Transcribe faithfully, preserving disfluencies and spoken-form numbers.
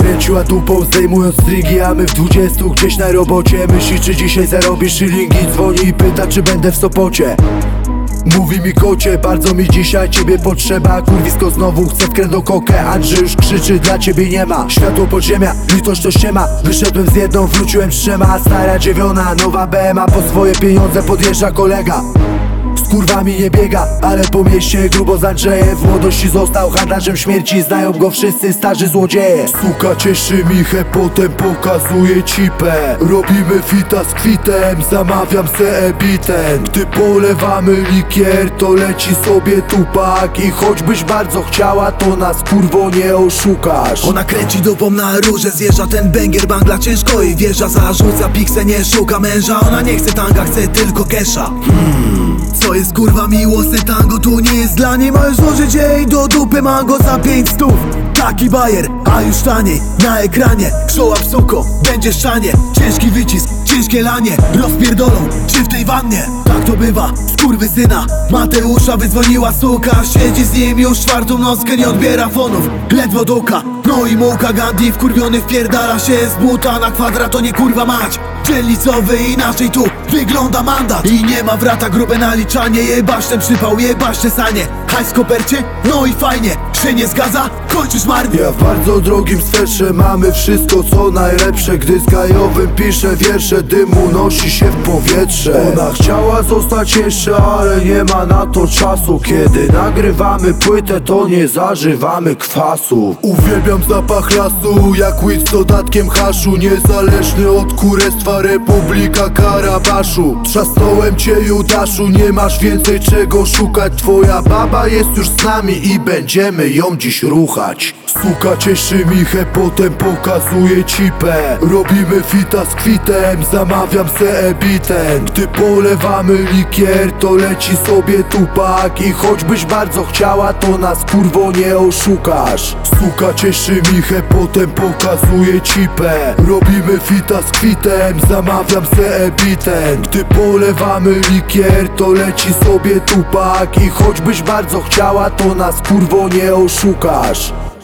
kręciła dupą, zdejmując stringi, a my w dwudziestu gdzieś na robocie. Myśli, czy dzisiaj zarobisz szylingi, dzwoni i pyta, czy będę w Sopocie. Mówi mi kocie, bardzo mi dzisiaj ciebie potrzeba. Kurwisko znowu chce w kredo kokę. Andrzej już krzyczy, dla ciebie nie ma. Światło podziemia, litość to ściema. Wyszedłem z jedną, wróciłem z trzema. Stara dziewiona, nowa B M A. Po swoje pieniądze podjeżdża kolega. Z kurwami nie biega, ale po mieście grubo z Andrzejem. W młodości został handlarzem śmierci. Znają go wszyscy starzy złodzieje. Suka cieszy michę, potem pokazuje cipę. Robimy fita z kwitem, zamawiam se ebiten. Gdy polewamy likier, to leci sobie tupak. I choćbyś bardzo chciała, to nas kurwo nie oszukasz. Ona kręci dupą na róże, zjeżdża ten banger, bangla ciężko i wjeżdża, zarzuca pikse, nie szuka męża. Ona nie chce tanga, chce tylko kesha. hmm. Co jest kurwa miłosne tango, tu nie jest dla niej. Możesz złożyć jej do dupy mango za pięć stów. Taki bajer, a już taniej. Na ekranie, show up suko, będzie szczanie. Ciężki wycisk, ciężkie lanie. Rozpierdolą, czy w tej wannie? Tak to bywa, skurwysyna Mateusza wydzwoniła suka. Siedzi z nim już czwartą nockę, nie odbiera fonów. Ledwo duka, no i mułka Gandhi wkurwiony wpierdala się z buta na kwadrat, to nie kurwa mać. Dzielnicowy inaczej tu wygląda mandat. I nie ma wrata, grube naliczanie. Jebasz ten przypał, jebasz te sanie. Hajs w kopercie, no i fajnie. Się nie zgadza, kończysz marnie. Ja w bardzo drogim swetrze, mamy wszystko co najlepsze. Gdy z Gajowym piszę wiersze, dymu nosi się w powietrze. Ona chciała zostać jeszcze, ale nie ma na to czasu. Kiedy nagrywamy płytę, to nie zażywamy kwasu. Uwielbiam zapach lasu, jak weed z dodatkiem haszu. Niezależny od kurestwa, Republika Karabaszu. Trzasnąłem cię, Judaszu, nie masz więcej czego szukać. Twoja baba jest już z nami i będziemy ją dziś ruchać. Suka cieszy michę, potem pokazuje cipę. Robimy fita z kwitem, zamawiam se ebiten. Gdy polewamy likier, to leci sobie tupak. I choćbyś bardzo chciała, to nas kurwo nie oszukasz. Suka cieszy michę, potem pokazuje cipę. Robimy fita z kwitem, zamawiam se ebiten. Gdy polewamy likier, to leci sobie tupak. I choćbyś bardzo chciała, to nas kurwo nie oszukasz.